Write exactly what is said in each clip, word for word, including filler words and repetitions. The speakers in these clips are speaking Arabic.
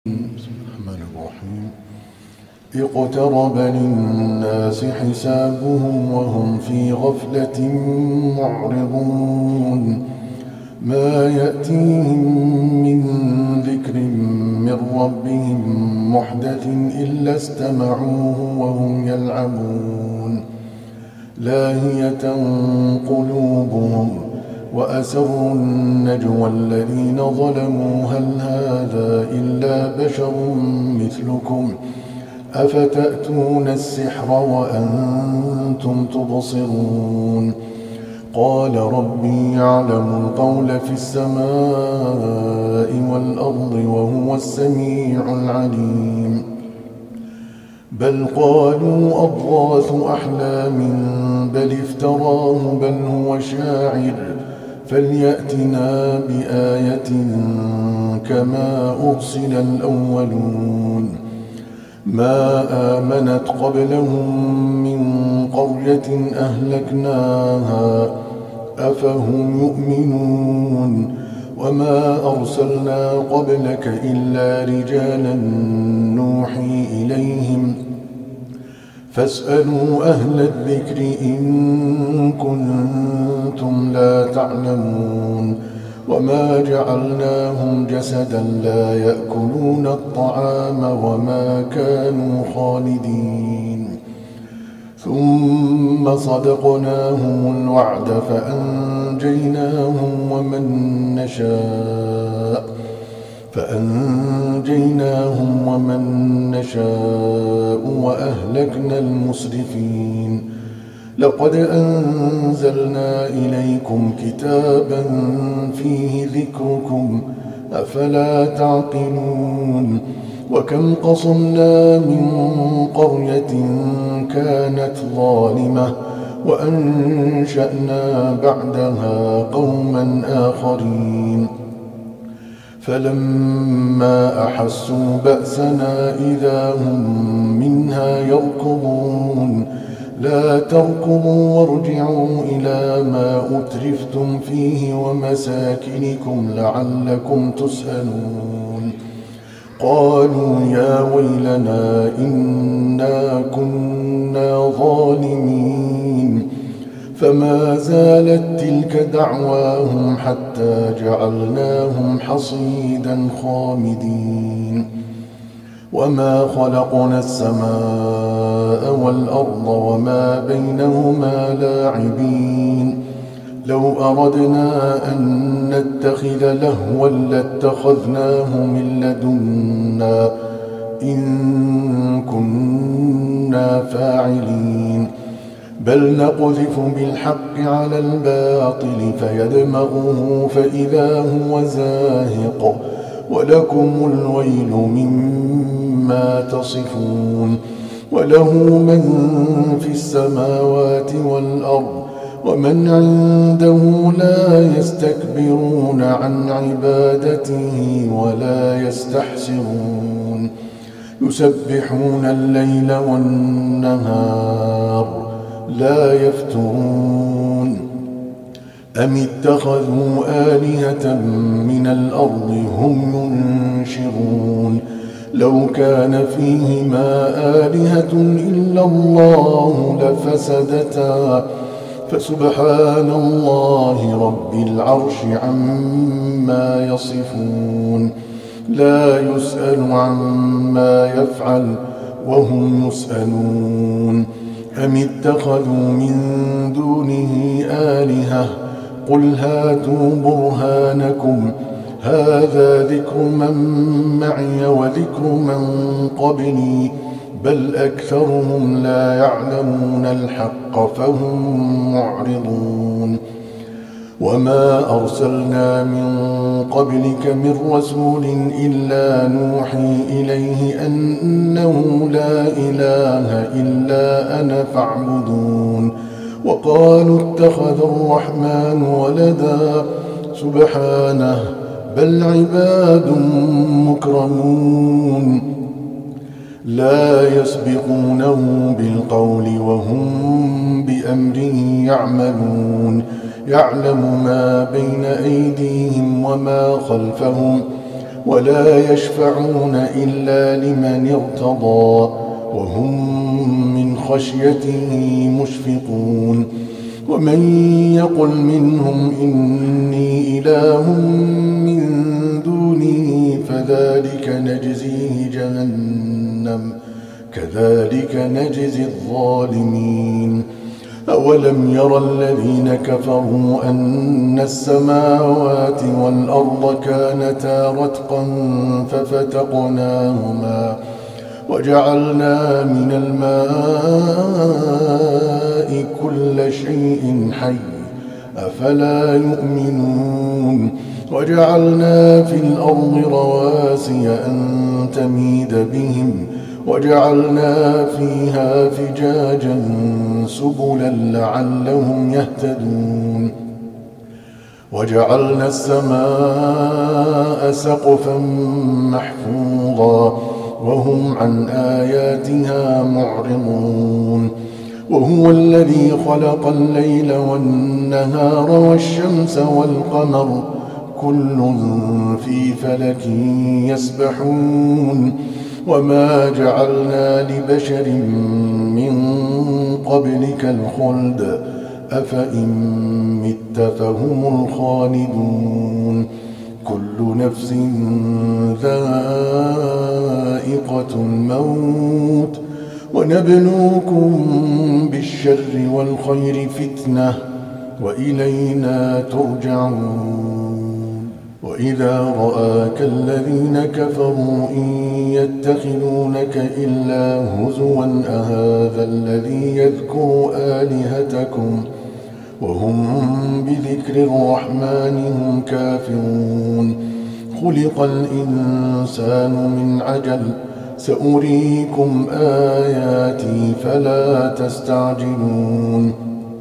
بسم الله الرحمن الرحيم. اقترب للناس حسابهم وهم في غفلة معرضون. ما يأتيهم من ذكر من ربهم محدث إلا استمعوه وهم يلعبون. لاهية قلوبهم وأسروا النجوى الذين ظلموا هل هذا إلا بشر مثلكم أفتأتون السحر وأنتم تبصرون. قال ربي يعلم القول في السماء والأرض وهو السميع العليم. بل قالوا أضغاث أحلام بل افتراه بل هو شاعر فليأتنا بآية كما أرسل الأولون. ما آمنت قبلهم من قرية أهلكناها أفهم يؤمنون. وما أرسلنا قبلك إلا رجالا نوحي إليهم فاسألوا أهل الذكر إن كنتم لا تعلمون. وما جعلناهم جسدا لا يأكلون الطعام وما كانوا خالدين. ثم صدقناهم الوعد فأنجيناهم ومن نشاء فأنجيناهم ومن نشاء وأهلكنا المسرفين. لقد أنزلنا إليكم كتابا فيه ذكركم أفلا تعقلون. وكم قصمنا من قرية كانت ظالمة وأنشأنا بعدها قوما آخرين فلما أحسوا بأسنا إذا هم منها يركضون. لا تركضوا وارجعوا إلى ما أترفتم فيه ومساكنكم لعلكم تسألون. قالوا يا ويلنا إنا كنا ظالمين. فما زالت تلك دعواهم حتى جعلناهم حصيدا خامدين. وما خلقنا السماء والأرض وما بينهما لاعبين. لو أردنا أن نتخذ لهوا لاتخذناه من لدنا إن كنا فاعلين. بل نقذف بالحق على الباطل فيدمغه فإذا هو زاهق ولكم الويل مما تصفون. وله من في السماوات والأرض ومن عنده لا يستكبرون عن عبادته ولا يستحسرون. يسبحون الليل والنهار لا يفترون. أم اتخذوا آلهة من الأرض هم ينشرون. لو كان فيهما آلهة إلا الله لفسدتا فسبحان الله رب العرش عما يصفون. لا يسأل عما يفعل وهم يسألون. أم اتخذوا من دونه آلهة قل هاتوا برهانكم هذا ذكر من معي وذكر من قبلي بل أكثرهم لا يعلمون الحق فهم معرضون. وما أرسلنا من قبلك من رسول إلا نوحي إليه أنه لا إله إلا أنا فاعبدون. وقالوا اتخذ الرحمن ولدا سبحانه بل عباد مكرمون لا يسبقونه بالقول وهم بأمره يعملون. يعلم ما بين أيديهم وما خلفهم ولا يشفعون إلا لمن ارتضى وهم من خشيته مشفقون. ومن يقل منهم إني إله من دونه فذلك نجزيه جهنم كذلك نجزي الظالمين. أولم يرى الذين كفروا أن السماوات والأرض كانتا رتقا ففتقناهما وجعلنا من الماء كل شيء حي أفلا يؤمنون. وجعلنا في الأرض رواسي أن تميد بهم وجعلنا فيها فجاجا سبلا لعلهم يهتدون. وجعلنا السماء سقفا محفوظا وهم عن آياتها معرضون. وهو الذي خلق الليل والنهار والشمس والقمر كل في فلك يسبحون. وما جعلنا لبشر من قبلك الخلد أفإن مت فهم الخالدون. كل نفس ذائقة الموت ونبلوكم بالشر والخير فتنة وإلينا ترجعون. وإذا رآك الذين كفروا إن يتخذونك إلا هزوا أهذا الذي يذكر آلهتكم وهم بذكر الرحمن هم كافرون. خلق الإنسان من عجل سأريكم آياتي فلا تستعجلون.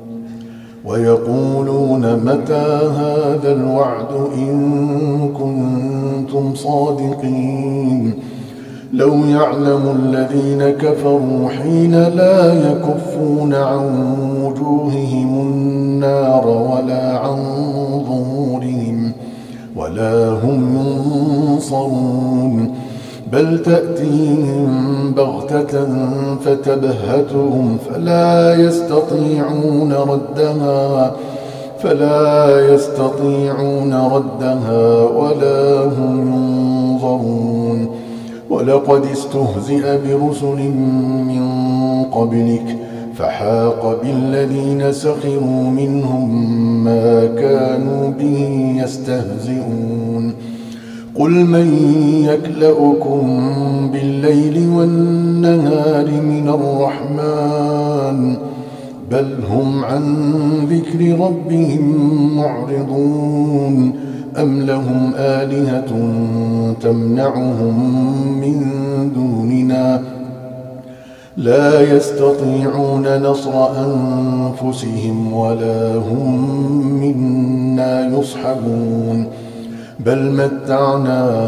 ويقولون متى هذا الوعد إن كنتم صادقين. لو يعلم الذين كفروا حين لا يكفون عن وجوههم النار ولا عن ظهورهم ولا هم ينصرون بل تأتيهم بغتة فتبهتهم فلا يستطيعون ردها فلا يستطيعون ردها ولا هم ينظرون. ولقد استهزئ برسل من قبلك فحاق بالذين سخروا منهم ما كانوا به يستهزئون. قل من يكلؤكم بالليل والنهار من الرحمن بل هم عن ذكر ربهم معرضون. أم لهم آلهة تمنعهم من دوننا لا يستطيعون نصر أنفسهم ولا هم منا يصحبون. بل متعنا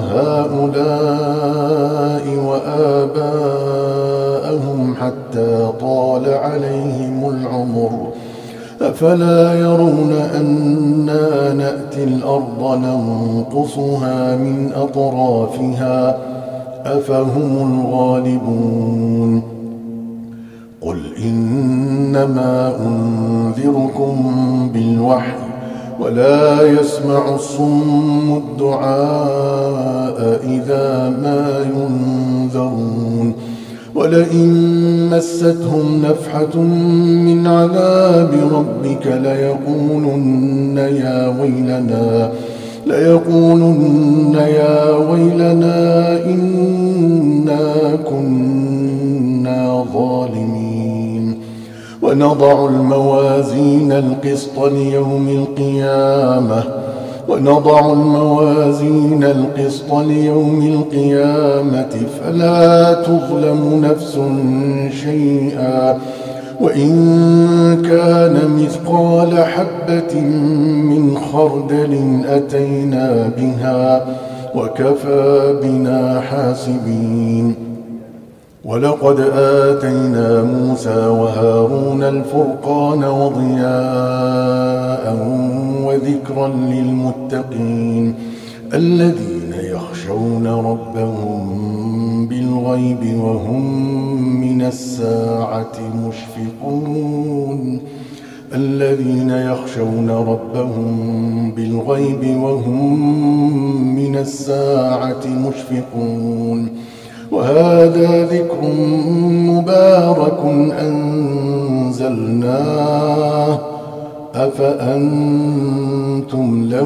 هؤلاء وآباءهم حتى طال عليهم العمر أفلا يرون أنا نأتي الأرض ننقصها من أطرافها أفهم الغالبون. قل إنما أنذركم بالوحي ولا يسمع الصم الدعاء إذا ما ينذرون. ولئن مستهم نفحة من عذاب ربك ليقولن يا ويلنا ليقولن يا ويلنا إنا كنا ظالمين. ونضع الموازين القسط ليوم القيامة ونضع الموازين القسط ليوم القيامة فلا تظلم نفس شيئا وإن كان مثقال حبة من خردل أتينا بها وكفى بنا حاسبين. ولقد آتينا موسى وهارون الفرقان وضياء وذكرا للمتقين الذين يخشون ربهم بالغيب وهم من الساعة مشفقون الذين يخشون ربهم بالغيب وهم من الساعة مشفقون وهذا ذكر مبارك أنزلناه أفأنتم له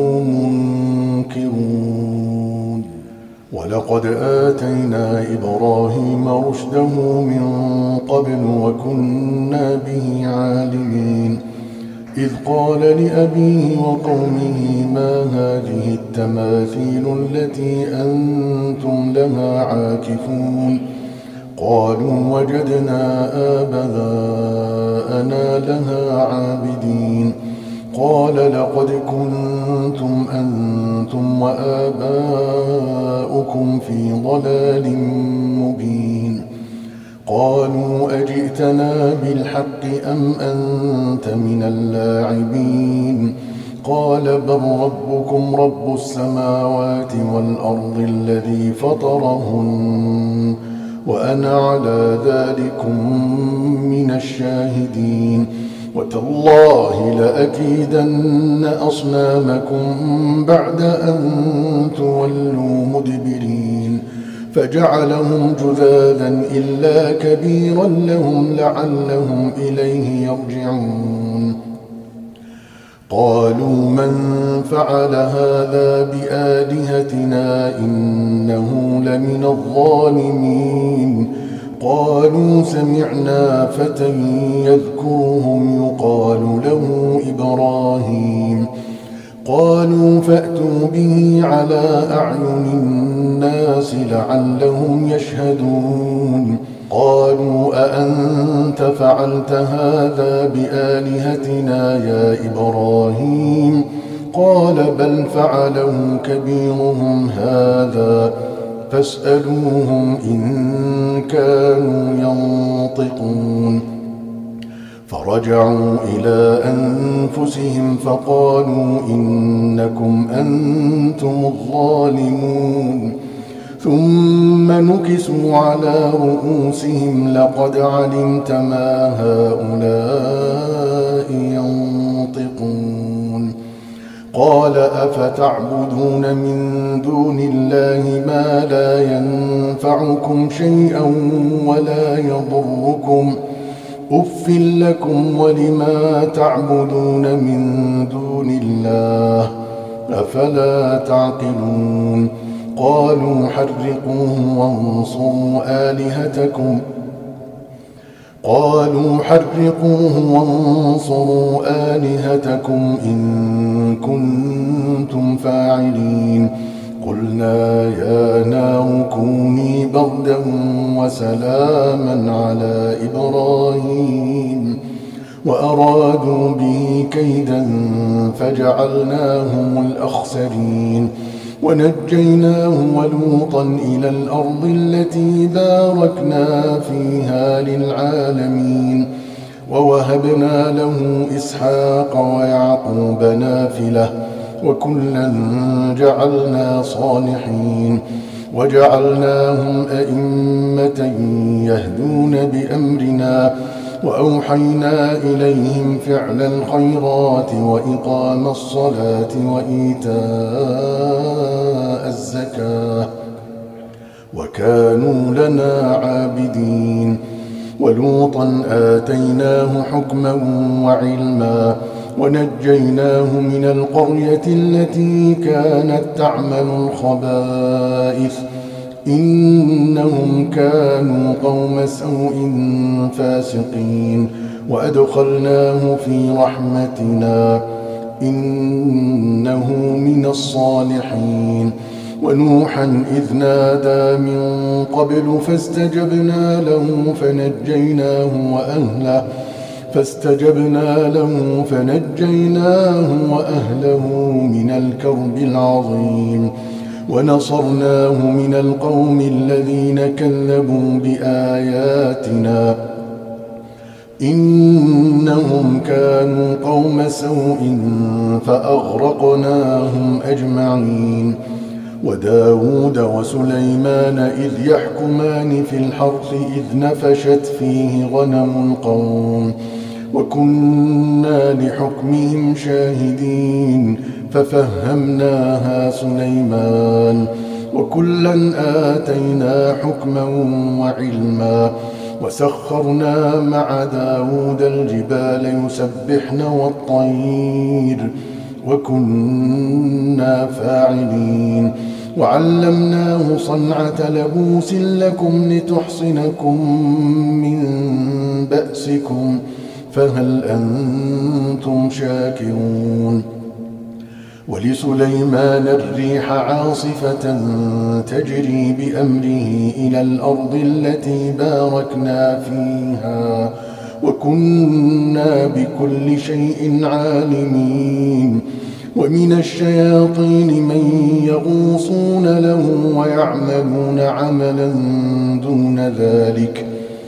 منكرون ولقد آتينا إبراهيم رشده من قبل وكنا به عالمين إذ قال لأبيه وقومه ما هذه التماثيل التي أنتم لها عاكفون قالوا وجدنا آباءنا لها عابدين قال لقد كنتم أنتم وآباؤكم في ضلال مبين قالوا أجئتنا بالحق أم أنت من اللاعبين قال بل ربكم رب السماوات والأرض الذي فطرهن وأنا على ذلكم من الشاهدين وتالله لأكيدن أصنامكم بعد أن تولوا مدبرين فجعلهم جذاذا إلا كبيرا لهم لعلهم إليه يرجعون قالوا من فعل هذا بآلهتنا إنه لمن الظالمين قالوا سمعنا فتى يذكرهم يقال له إبراهيم قالوا فأتوا به على أعين الناس لعلهم يشهدون قالوا أأنت فعلت هذا بآلهتنا يا إبراهيم قال بل فعله كبيرهم هذا فاسألوهم إن كانوا ينطقون فرجعوا إلى أنفسهم فقالوا إنكم أنتم الظالمون ثم نكسوا على رؤوسهم لقد علمت ما هؤلاء ينطقون قال أفتعبدون من دون الله ما لا ينفعكم شيئا ولا يضركم أف لكم ولما تعبدون من دون الله أفلا تعقلون قالوا حرقوه وانصروا آلهتكم قالوا حرقوه وانصروا آلهتكم إن كنتم فاعلين قلنا يا نار كوني بردا وسلاما على إبراهيم وأرادوا به كيدا فجعلناهم الأخسرين ونجيناه ولوطا إلى الأرض التي باركنا فيها للعالمين ووهبنا له إسحاق ويعقوب نافلة وكلا جعلنا صالحين وجعلناهم أئمة يهدون بأمرنا وأوحينا إليهم فعل الخيرات وإقام الصلاة وإيتاء الزكاة وكانوا لنا عابدين ولوطا آتيناه حكما وعلما ونجيناه من القرية التي كانت تعمل الخبائث إنهم كانوا قوم سوء فاسقين وأدخلناه في رحمتنا إنه من الصالحين ونوحا إذ نادى من قبل فاستجبنا له فنجيناه وأهله فاستجبنا له فنجيناه وأهله من الكرب العظيم ونصرناه من القوم الذين كذبوا بآياتنا إنهم كانوا قوم سوء فأغرقناهم أجمعين. وداود وسليمان إذ يحكمان في الحرث إذ نفشت فيه غنم القوم وكنا لحكمهم شاهدين ففهمناها سليمان وكلا آتينا حكما وعلما وسخرنا مع داود الجبال يسبحن والطير وكنا فاعلين وعلمناه صنعة لبوس لكم لتحصنكم من بأسكم فهل أنتم شاكرون. ولسليمان الريح عاصفة تجري بأمره إلى الأرض التي باركنا فيها وكنا بكل شيء عالمين. ومن الشياطين من يغوصون له ويعملون عملا دون ذلك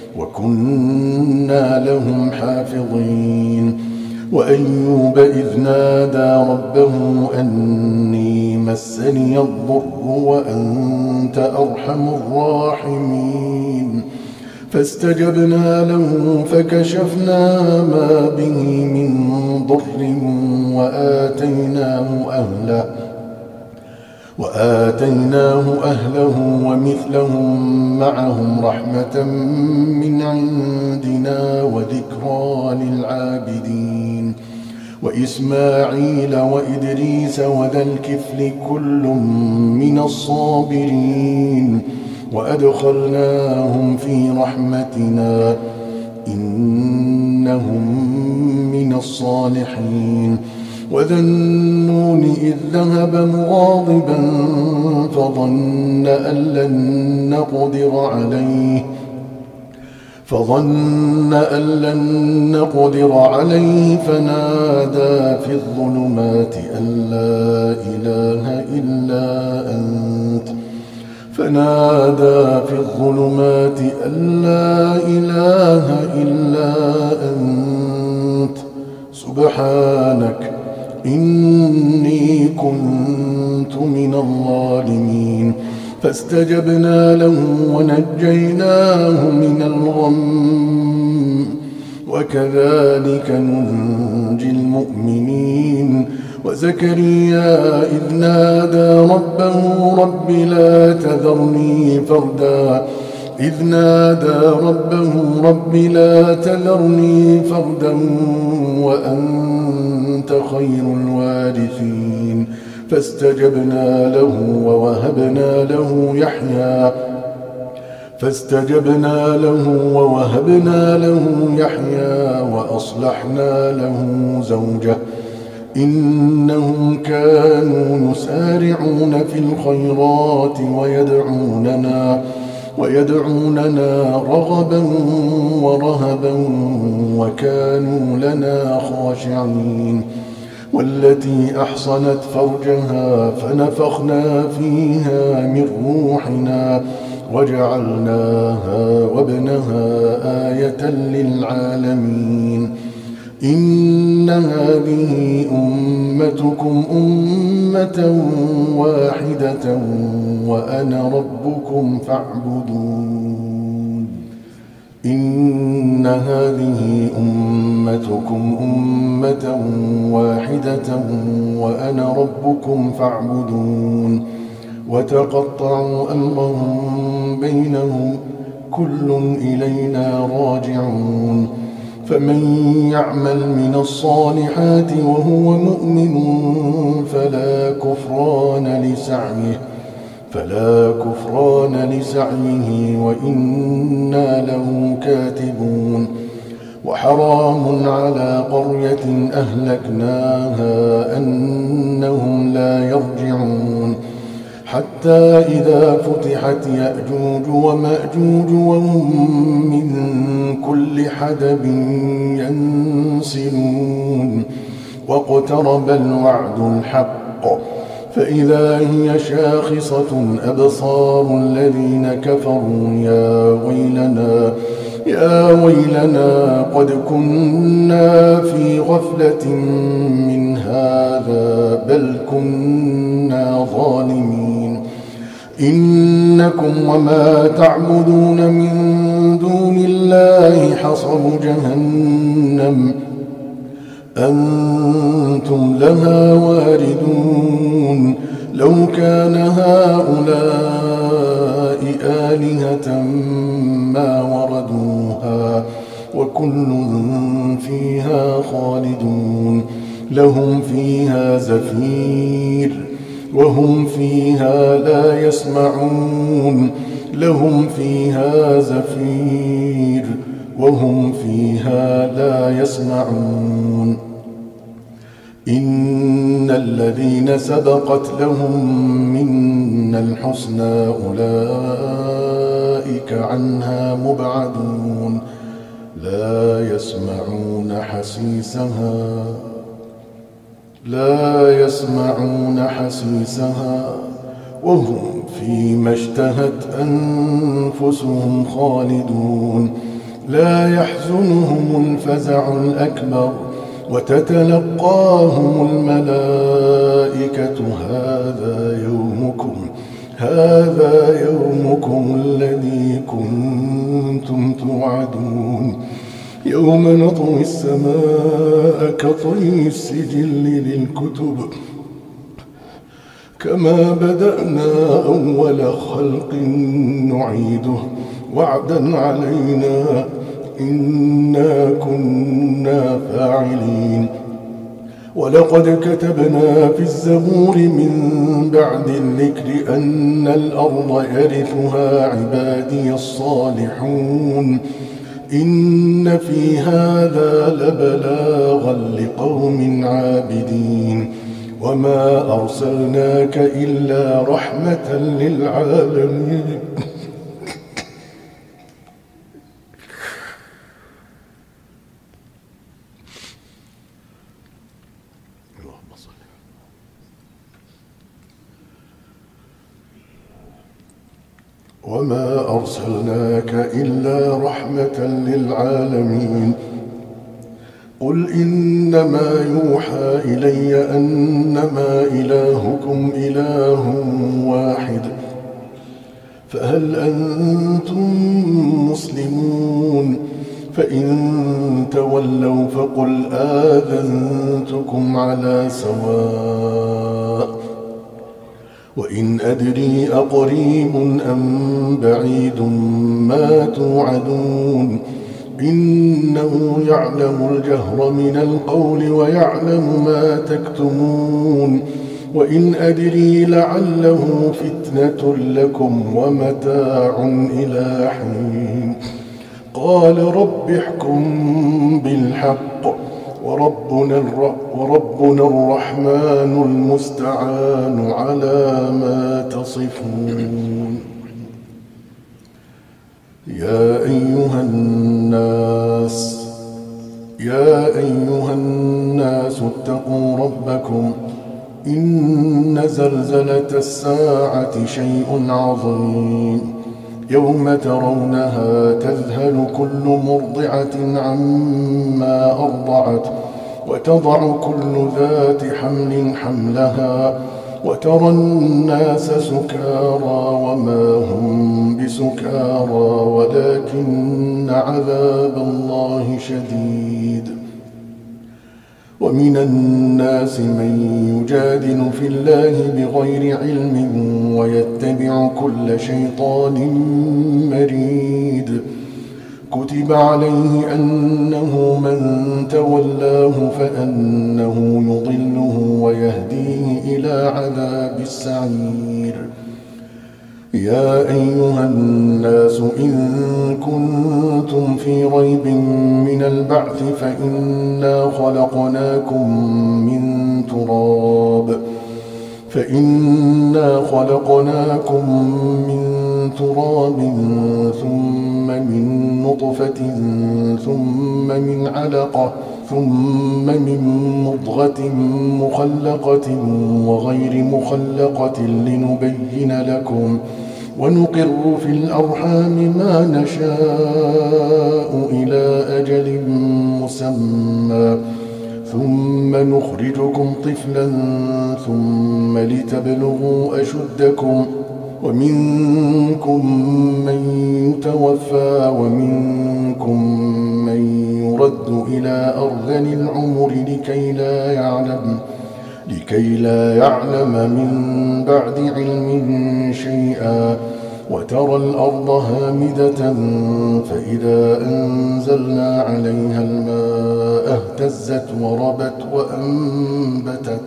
وكنا لهم حافظين. وأيوب إذ نادى ربه أني مسني الضر وأنت أرحم الراحمين فاستجبنا له فكشفنا ما به من ضر وآتيناه أهله وآتيناه أهله ومثلهم معهم رحمة من عندنا وذكرى للعابدين. وإسماعيل وإدريس وذا الكفل كل من الصابرين وأدخلناهم في رحمتنا إنهم من الصالحين. وذا النون إذ ذهب مغاضبا فظن أن لن نقدر عليه فظن أن لن نقدر عليه فنادى في الظلمات أن لا إله إلا أنت فنادى في الظلمات أن لا إله إلا أنت سبحانك إني كنت من الظالمين. فاستجبنا له ونجيناه من الغم وكذلك ننجي المؤمنين. وزكريا إذ نادى ربه رب لا تذرني فردا إذ نادى ربه رب لا تذرني فردا وأنت خير الوارثين. فاستجبنا له ووهبنا له يحيى فاستجبنا له ووهبنا له يحيى وأصلحنا له زوجه إنهم كانوا يسارعون في الخيرات ويدعوننا ويدعوننا رغبا ورهبا وكانوا لنا خاشعين. والتي أحصنت فرجها فنفخنا فيها من روحنا وجعلناها وابنها آية للعالمين. إن هذه أمتكم أمة واحدة وأنا ربكم فاعبدون. إن هذه أمتكم أمة واحدة وأنا ربكم فاعبدون. وتقطعوا أمرهم بينهم كل إلينا راجعون. فمن يعمل من الصالحات وهو مؤمن فلا كفران لسعيه فلا كفران لسعيه وإنا له كاتبون. وحرام على قرية أهلكناها أنهم لا يرجعون حتى إذا فتحت يأجوج ومأجوج وهم من كل حدب ينسلون واقترب الوعد الحق فإذا هي شاخصة أبصار الذين كفروا يا ويلنا يا ويلنا قد كنا في غفلة من هذا بل كنا ظالمين إنكم وما تعبدون من دون الله حصب جهنم أنتم لها واردون لو كان هؤلاء آلهة ما وردوها وكل فيها خالدون لهم فيها زفير وهم فيها لا يسمعون لهم فيها زفير وهم فيها لا يسمعون إن الذين سبقت لهم منا الحسنى أولئك عنها مبعدون لا يسمعون حسيسها لا يسمعون حسيسها وهم فيما اشتهت أنفسهم خالدون لا يحزنهم الفزع الأكبر وتتلقاهم الملائكة هذا يومكم هذا يومكم الذي كنتم توعدون يوم نطوي السماء كطي السجل للكتب كما بدأنا أول خلق نعيده وعدا علينا إنا كنا فاعلين ولقد كتبنا في الزبور من بعد الذكر أن الأرض يرثها عبادي الصالحون إن في هذا لبلاغا لقوم عابدين وما أرسلناك إلا رحمة للعالمين وما أرسلناك إلا رحمة للعالمين قل إنما يوحى إلي أنما إلهكم إله واحد فهل أنتم مسلمون فإن تولوا فقل آذنتكم على سواء وإن أدري أقريب أم بعيد ما توعدون إنه يعلم الجهر من القول ويعلم ما تكتمون وإن أدري لعله فتنة لكم ومتاع إلى حين قال رب احكم بالحق وربنا, وربنا الرحمن المستعان على ما تصفون يا أيها الناس يا أيها الناس اتقوا ربكم إن زلزلة الساعة شيء عظيم يوم ترونها تذهل كل مرضعة عما أرضعت وتضع كل ذات حمل حملها وترى الناس سكارى وما هم بسكارى ولكن عذاب الله شديد ومن الناس من يجادل في الله بغير علم ويتبع كل شيطان مريد كتب عليه أنه من تولاه فأنه يضله ويهديه إلى عذاب السعير يا أيها الناس إن كنتم في ريب من البعث فإنا خلقناكم من تراب فإنا خلقناكم من تراب ثم من نطفة ثم من علقة ثم من مضغة مخلقة وغير مخلقة لنبين لكم ونقر في الأرحام ما نشاء إلى أجل مسمى ثم نخرجكم طفلا ثم لتبلغوا أشدكم ومنكم من يتوفى ومنكم من يرد إلى أرذل العمر لكي لا يعلم لكي لا يعلم من بعد علم شيئا وترى الأرض هامدة فإذا أنزلنا عليها الماء اهتزت وربت وأنبتت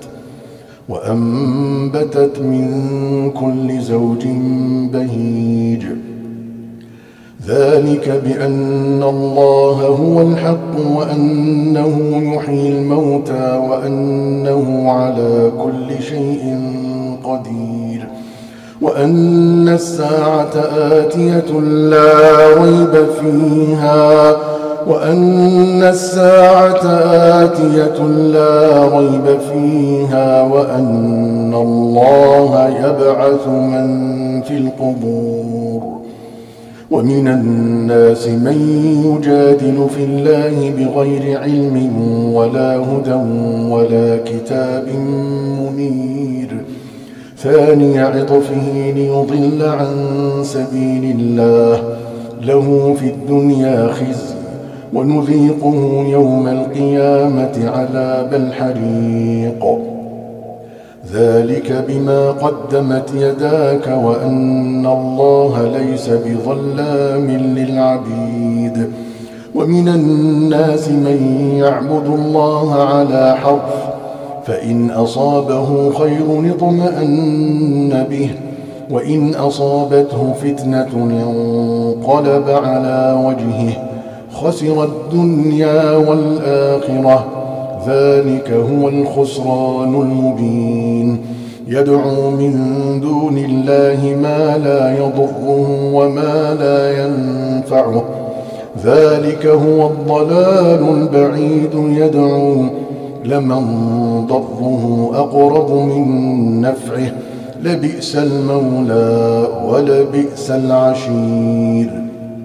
وأنبتت من كل زوج بهيج ذلك بأن الله هو الحق وأنه يحيي الموتى وأنه على كل شيء قدير وأن الساعة آتية لا ريب فيها وأن الساعة آتية لا ريب فيها وأن الله يبعث من في القبور ومن الناس من يجادل في الله بغير علم ولا هدى ولا كتاب منير ثاني عطفه ليضل عن سبيل الله له في الدنيا خزي ونذيقه يوم القيامة عذاب الحريق ذلك بما قدمت يداك وأن الله ليس بظلام للعبيد ومن الناس من يعبد الله على حرف فإن أصابه خير اطمأن به وإن أصابته فتنة انقلب على وجهه خسر الدنيا والآخرة ذلك هو الخسران المبين يدعو من دون الله ما لا يضره وما لا ينفعه ذلك هو الضلال البعيد يدعو لمن ضره أقرب من نفعه لبئس المولى ولبئس العشير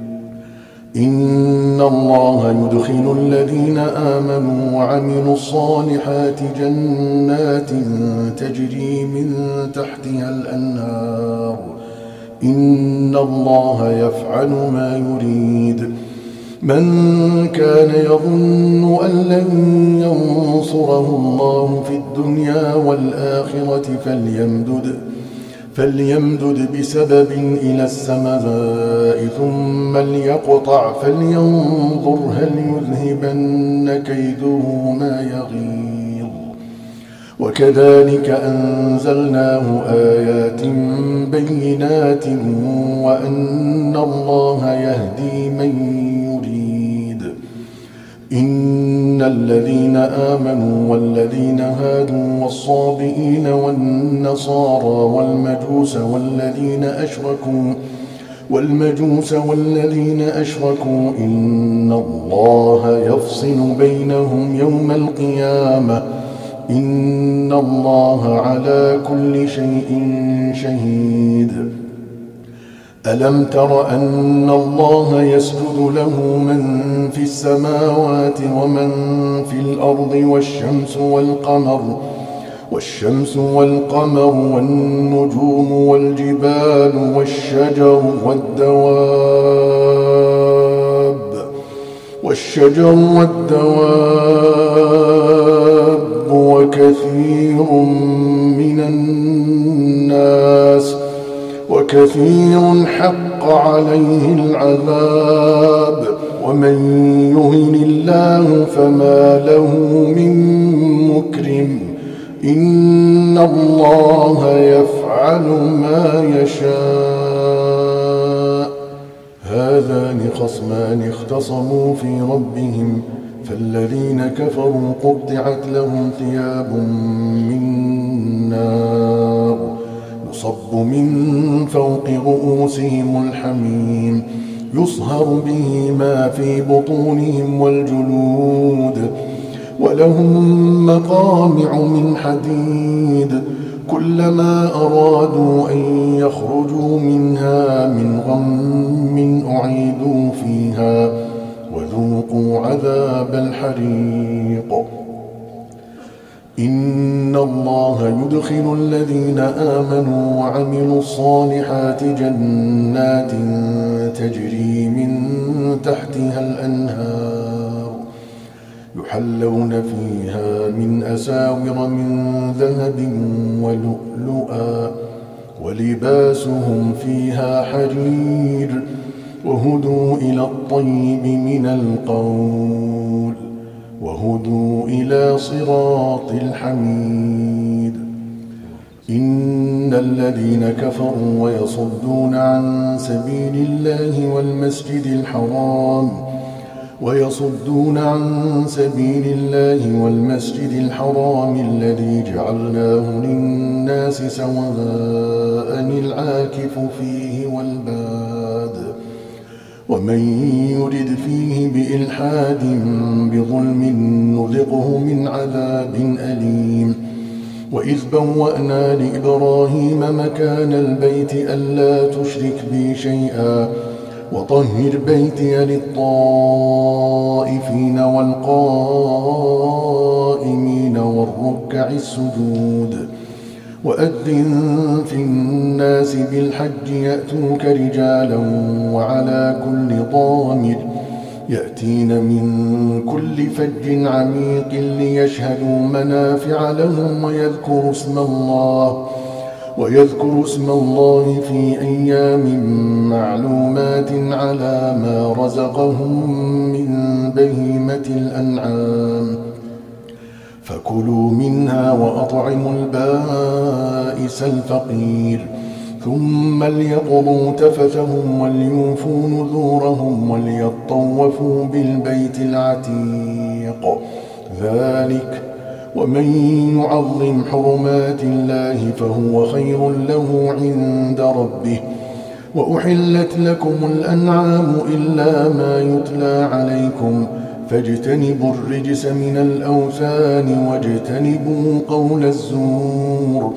إن الله يدخل الذين آمنوا وعملوا الصالحات جنات تجري من تحتها الأنهار إن الله يفعل ما يريد من كان يظن أن لن ينصره الله في الدنيا والآخرة فليمدد فليمدد بسبب إلى السماء ثم ليقطع فلينظر هل يذهبن كيده ما يغيظ وكذلك أنزلناه آيات بينات وأن الله يهدي من يريد إن الذين آمنوا والذين هادوا والصابئين والنصارى والمجوس والذين أشركوا والمجوس والذين أشركوا إن الله يفصل بينهم يوم القيامة إن الله على كل شيء شهيد ألم تر أن الله يسجد له من في السماوات ومن في الأرض والشمس والقمر والشمس والقمر والنجوم والجبال والشجر والدواب والشجر والدواب وكثير من الناس وكثير حق عليه العذاب ومن يهن الله فما له من مكرم إن الله يفعل ما يشاء هذان خصمان اختصموا في ربهم فالذين كفروا قطعت لهم ثياب من نار يصب من فوق رؤوسهم الحميم يصهر به ما في بطونهم والجلود ولهم مقامع من حديد كلما أرادوا أن يخرجوا منها من غم أعيدوا فيها وذوقوا عذاب الحريق. إن الله يدخل الذين آمنوا وعملوا الصالحات جنات تجري من تحتها الأنهار يحلون فيها من أساور من ذهب ولؤلؤا ولباسهم فيها حرير وهدوا إلى الطيب من القول وهدوا إلى صراط الحميد. إن الذين كفروا ويصدون عن سبيل الله والمسجد الحرام ويصدون عن سبيل الله والمسجد الحرام الذي جعلناه للناس سواء العاكف فيه والباد ومن يرد فيه بإلحاد بظلم نذقه من عذاب أليم. وإذ بوأنا لإبراهيم مكان البيت ألا تشرك بي شيئا وطهر بيتي للطائفين والقائمين والركع السجود. وأذن في الناس بالحج يأتوك رجالا وعلى كل ضامر يأتين من كل فج عميق ليشهدوا منافع لهم ويذكروا اسم الله ويذكروا اسم الله في أيام معلومات على ما رزقهم من بهيمة الأنعام فكلوا منها وأطعموا البائس الفقير ثم ليقضوا تفثهم وليوفوا نذورهم وليطوفوا بالبيت العتيق. ذلك ومن يعظم حرمات الله فهو خير له عند ربه. وأحلت لكم الأنعام إلا ما يتلى عليكم فاجتنبوا الرجس من الأوثان واجتنبوا قول الزور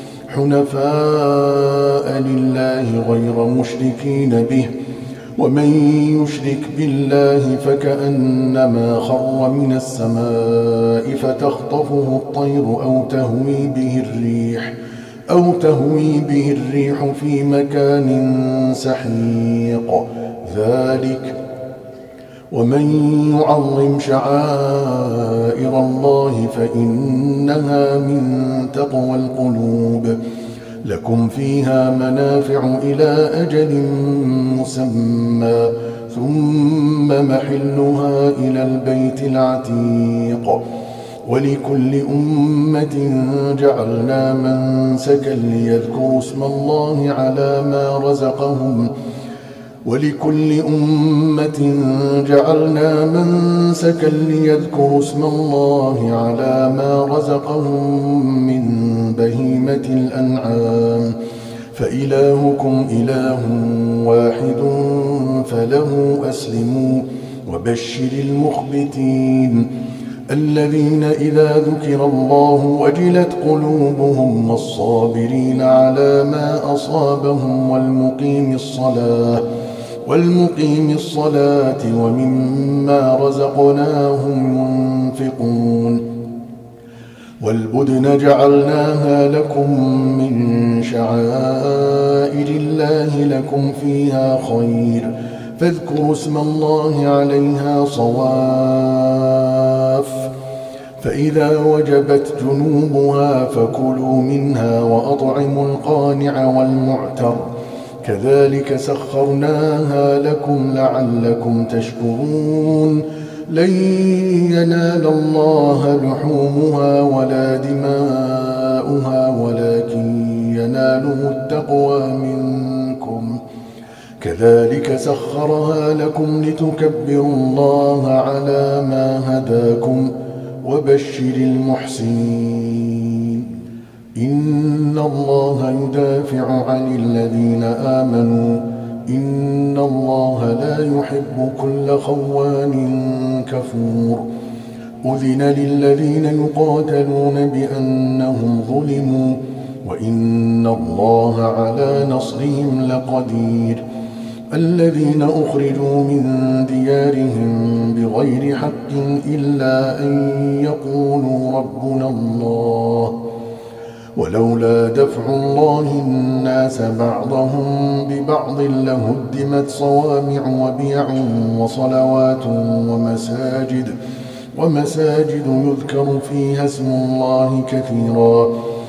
حنفاء لله غير مشركين به ومن يشرك بالله فكأنما خر من السماء فتخطفه الطير أو تهوي به الريح أو تهوي به الريح في مكان سحيق. ذلك ومن يعظم شعائر الله فإنها من تقوى القلوب. لكم فيها منافع إلى أجل مسمى ثم محلها إلى البيت العتيق. ولكل أمة جعلنا منسكا ليذكروا اسم الله على ما رزقهم ولكل أمة جعلنا منسكا ليذكروا اسم الله على ما رزقهم من بهيمة الأنعام فإلهكم إله واحد فله أسلموا وبشر المخبتين الذين إذا ذكر الله وجلت قلوبهم والصابرين على ما أصابهم والمقيم الصلاة والمقيم الصلاة ومما رزقناهم ينفقون. والبدن جعلناها لكم من شعائر الله لكم فيها خير فاذكروا اسم الله عليها صواف فإذا وجبت جنوبها فكلوا منها وأطعموا القانع والمعتر كذلك سخرناها لكم لعلكم تشكرون. لن ينال الله لحومها ولا دماؤها ولكن يناله التقوى منكم كذلك سخرها لكم لتكبروا الله على ما هداكم وبشر المحسنين. إن الله يدافع عن الذين آمنوا إن الله لا يحب كل خوان كفور. أذن للذين يقاتلون بأنهم ظلموا وإن الله على نصرهم لقدير. الذين أخرجوا من ديارهم بغير حق إلا أن يقولوا ربنا الله، ولولا دفع الله الناس بعضهم ببعض لهدمت صوامع وبيع وصلوات ومساجد ومساجد يذكر فيها اسم الله كثيرا،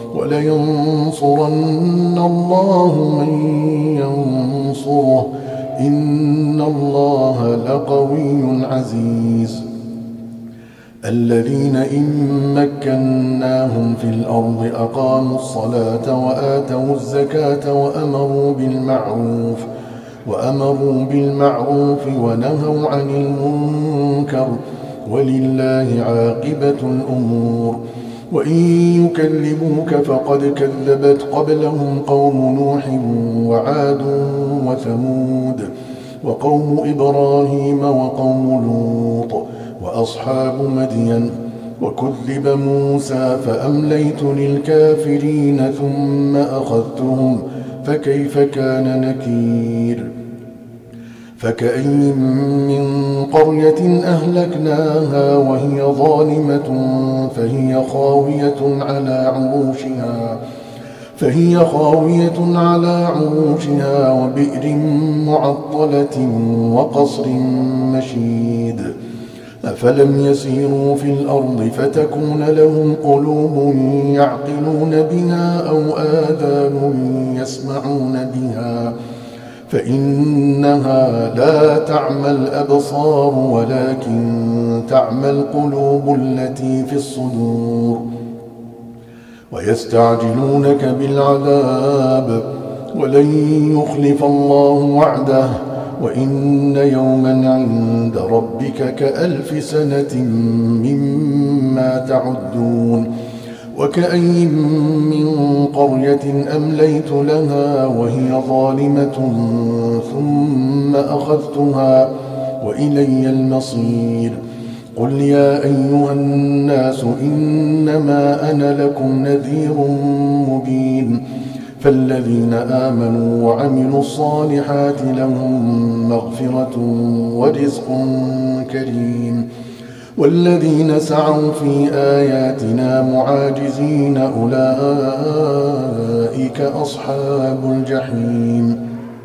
ولينصرن الله من ينصره، إن الله لقوي عزيز. الذين إن مكناهم في الأرض أقاموا الصلاة وآتوا الزكاة وأمروا بالمعروف وأمروا بالمعروف ونهوا عن المنكر، ولله عاقبة الأمور. وإن يكذبوك فقد كذبت قبلهم قوم نوح وعاد وثمود وقوم إبراهيم وقوم لوط وأصحاب مدين، وكذب موسى فأمليت للكافرين ثم أخذتهم فكيف كان نكير. فكأي من قرية أهلكناها وهي ظالمة فهي خاوية على عروشها فهي خاوية على عروشها وبئر معطلة وقصر مشيد. أفلم يسيروا في الأرض فتكون لهم قلوب يعقلون بها أو آذان يسمعون بها، فإنها لا تعمى الأبصار ولكن تعمى القلوب التي في الصدور. ويستعجلونك بالعذاب ولن يخلف الله وعده، وإن يوما عند ربك كألف سنة مما تعدون. وكأي من قرية أمليت لها وهي ظالمة ثم أخذتها وإلي المصير. قل يا أيها الناس إنما أنا لكم نذير مبين. فالذين آمنوا وعملوا الصالحات لهم مغفرة ورزق كريم، والذين سعوا في آياتنا معاجزين أولئك أصحاب الجحيم.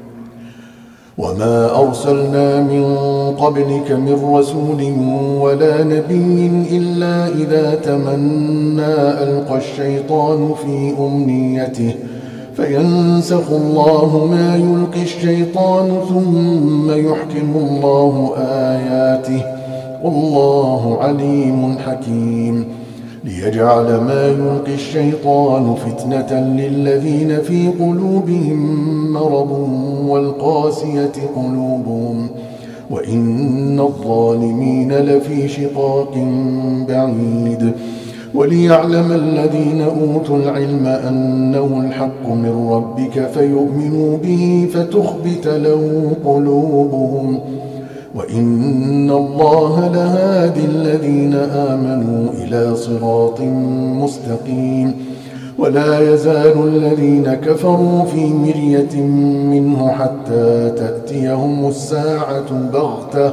وما أرسلنا من قبلك من رسول ولا نبي إلا إذا تمنى ألقى الشيطان في أمنيته فينسخ الله ما يلقي الشيطان ثم يحكم الله آياته، والله عليم حكيم. ليجعل ما يلقي الشيطان فتنة للذين في قلوبهم مرض والقاسية قلوبهم، وإن الظالمين لفي شقاق بعيد. وليعلم الذين أوتوا العلم أنه الحق من ربك فيؤمنوا به فتخبت له قلوبهم، وإن الله لهادي الذين آمنوا إلى صراط مستقيم. ولا يزال الذين كفروا في مرية منه حتى تأتيهم الساعة بغتة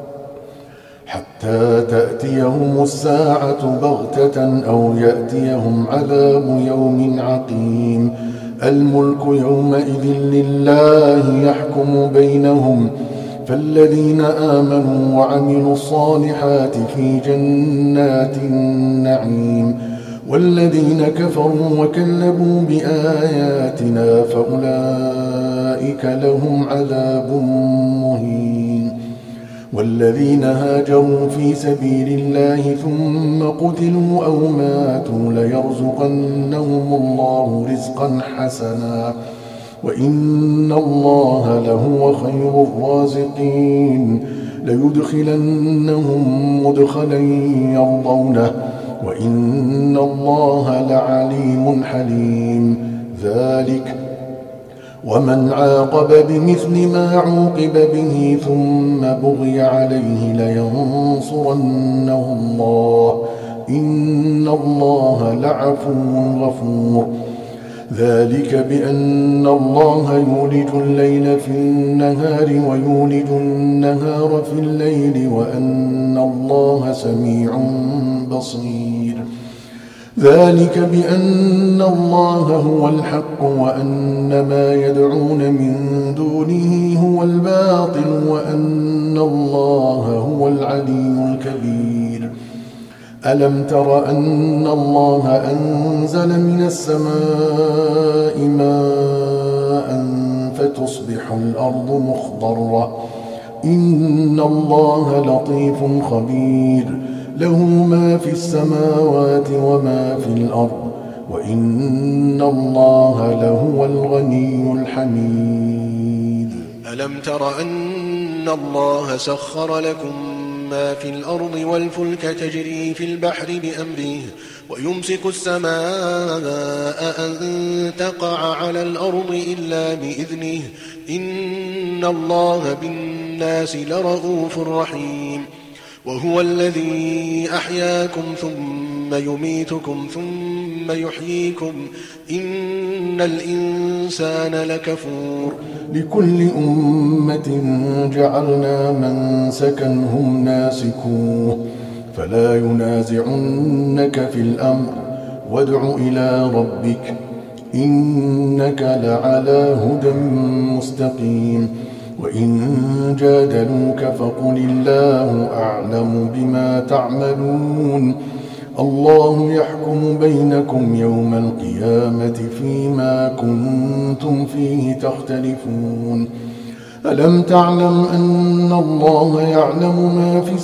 حتى تأتيهم الساعة بغتة أو يأتيهم عذاب يوم عقيم. الملك يومئذ لله يحكم بينهم، فالذين آمنوا وعملوا الصالحات في جنات النعيم، والذين كفروا وكذبوا بآياتنا فأولئك لهم عذاب مهين. والذين هاجروا في سبيل الله ثم قتلوا أو ماتوا ليرزقنهم الله رزقا حسنا، وإن الله لهو خير الرازقين. ليدخلنهم مدخلا يرضونه، وإن الله لعليم حليم. ذلك ومن عاقب بمثل ما عوقب به ثم بغي عليه لينصرنه الله، إن الله لعفو غفور. ذلك بأن الله يولج الليل في النهار ويولج النهار في الليل وأن الله سميع بصير ذلك بأن الله هو الحق وأن ما يدعون من دونه هو الباطل وأن الله هو العلي الكبير ألم تر أن الله أنزل من السماء ماء فتصبح الأرض مخضرة إن الله لطيف خبير له ما في السماوات وما في الأرض وإن الله لهو الغني الحميد ألم تر أن الله سخر لكم ما في الأرض والفلك تجري في البحر بأمره ويمسك السماء أن تقع على الأرض إلا بإذنه إن الله بالناس لرءوف رحيم وهو الذي أحياكم ثم يميتكم ثم يحييكم إن الإنسان لكفور لكل أمة جعلنا منسكا هم ناسكوه فلا ينازعنك في الأمر وادع إلى ربك إنك لعلى هدى مستقيم وإن جادلوك فقل الله أعلم بما تعملون الله يحكم بينكم يوم القيامة فيما كنتم فيه تختلفون ألم تعلم أن الله يعلم ما في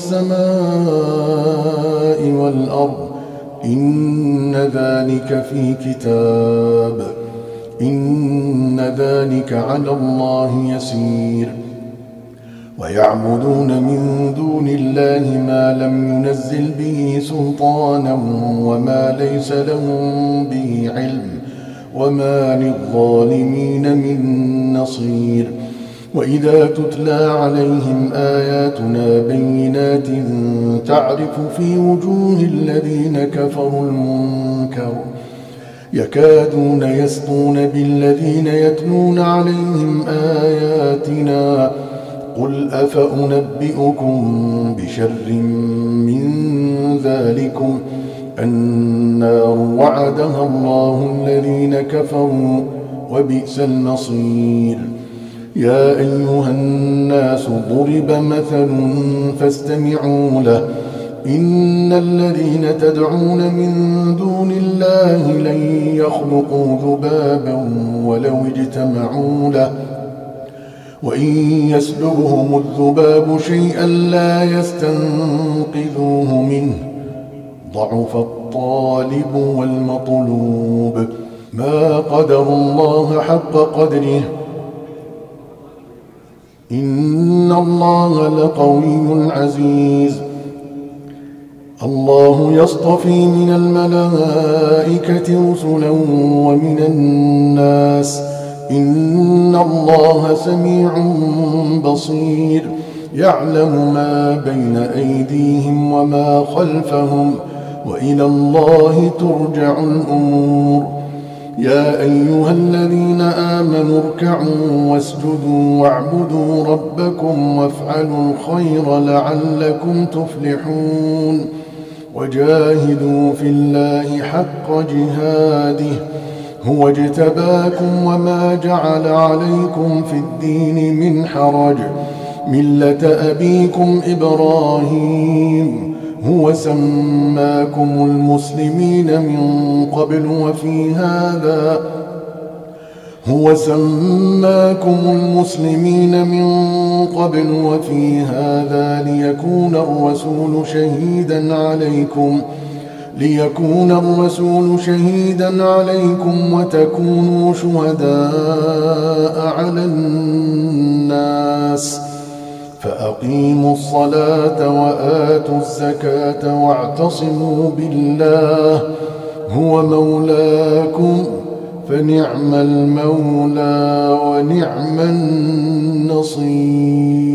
السماء والأرض إن ذلك في كتاب إن ذلك على الله يسير ويعبدون من دون الله ما لم ينزل به سلطانا وما ليس لهم به علم وما للظالمين من نصير وإذا تتلى عليهم آياتنا بينات تعرف في وجوه الذين كفروا المنكر يكادون يسطون بالذين يتلون عليهم آياتنا قل أفأنبئكم بشر من ذلكم النار وعدها الله الذين كفروا وبئس المصير يا أيها الناس ضرب مثل فاستمعوا له إن الذين تدعون من دون الله لن يخلقوا ذبابا ولو اجتمعوا له وإن يسلبهم الذباب شيئا لا يستنقذوه منه ضعف الطالب والمطلوب ما قدر الله حق قدره إن الله لقوي عزيز الله يصطفي من الملائكة رسلا ومن الناس إن الله سميع بصير يعلم ما بين أيديهم وما خلفهم وإلى الله ترجع الأمور يا أيها الذين آمنوا اركعوا واسجدوا واعبدوا ربكم وافعلوا الخير لعلكم تفلحون وجاهدوا في الله حق جهاده هو اجتباكم وما جعل عليكم في الدين من حرج ملة أبيكم إبراهيم هو سماكم المسلمين من قبل وفي هذا هو سماكم المسلمين من قبل وفي هذا ليكون الرسول شهيدا عليكم ليكون الرسول شهيدا عليكم وتكونوا شهداء على الناس فأقيموا الصلاة وآتوا الزكاة واعتصموا بالله هو مولاكم فنعم المولى ونعم النصير.